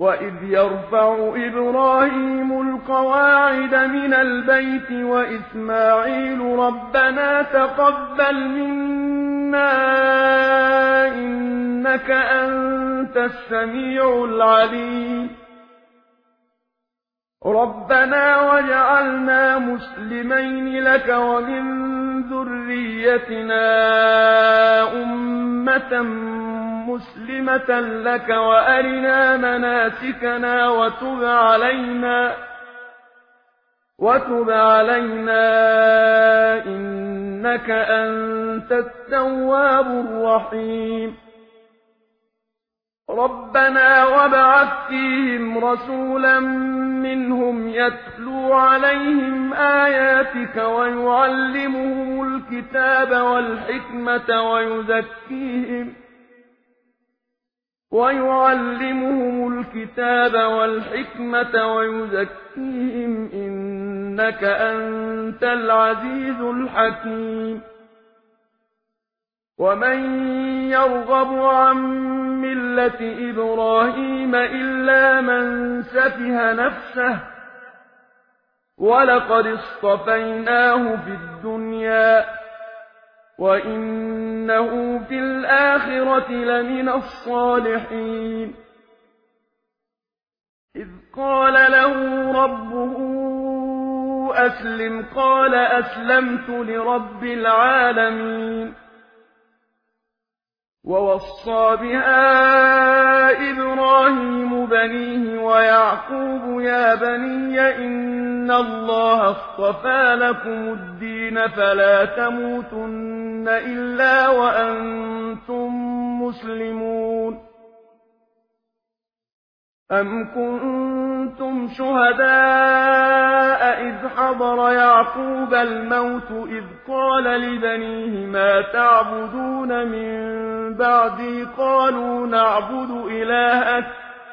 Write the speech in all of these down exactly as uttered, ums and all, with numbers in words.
وَإِذْ يَرْفَعُ إِبْرَاهِيمُ الْقَوَاعِدَ مِنَ الْبَيْتِ وَإِسْمَاعِيلُ رَبَّنَا تَقَبَّلْ مِنَّا إِنَّكَ أَنتَ السَّمِيعُ الْعَلِيمُ رَبَّنَا وَاجْعَلْنَا مُسْلِمَيْنِ لَكَ وَمِن ذُرِّيَّتِنَا أُمَّةً مُسْلِمَةً لَكَ وَأَرِنَا مَنَاسِكَنَا وَتُبْ عَلَيْنَا وَتُبْ عَلَيْنَا إِنَّكَ أَنتَ التَّوَّابُ الرَّحِيمُ رَبَّنَا وَابْعَثْ فِيهِمْ رَسُولًا مِّنْهُمْ يَتْلُو عَلَيْهِمْ آيَاتِكَ وَيُعَلِّمُهُمُ الْكِتَابَ وَالْحِكْمَةَ وَيُزَكِّيهِمْ وَيُعَلِّمُهُمُ الْكِتَابَ وَالْحِكْمَةَ وَيُزَكِّيهِمْ إِنَّكَ أَنتَ الْعَزِيزُ الْحَكِيمُ وَمَن يَرْغَبُ عَن مِّلَّةِ إِبْرَاهِيمَ إِلَّا مَن سَفِهَ نَفْسَهُ وَلَقَدِ اصْطَفَيْنَاهُ فِي الدُّنْيَا وَإِنَّهُ فِي الْآخِرَةِ لَمِنَ الصَّالِحِينَ إِذْ قَالَ لَهُ رَبُّهُ أَسْلِمْ قَالَ أَسْلَمْتُ لِرَبِّ الْعَالَمِينَ وَوَصَّىٰ بِهَا إِبْرَاهِيمُ بَنِيهِ وَيَعْقُوبُ يَا بَنِيَّ إِنَّ اللَّهَ اصْطَفَىٰ لَكُمُ الدِّينَ فَلَا تَمُوتُنَّ إِلَّا وَأَنتُم مُّسْلِمُونَ أَمْ كُنتُمْ شُهَدَاءَ إِذْ حَضَرَ يَعْقُوبَ الْمَوْتُ إِذْ قَالَ لِبَنِيهِ مَا تَعْبُدُونَ مِن بَعْدِي قَالُوا نَعْبُدُ إِلَٰهَكَ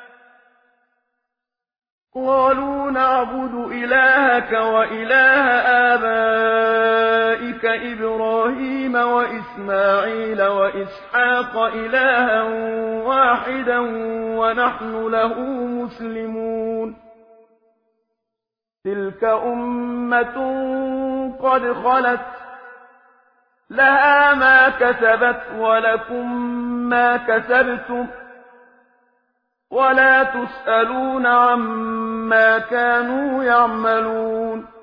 قالوا نعبد إلهك وإله آبائك إبراهيم وإسماعيل وإسحاق إلها واحدا ونحن له مسلمون تلك أمة قد خلت لها ما كسبت ولكم ما كسبتم ولا تسألون عما كانوا يعملون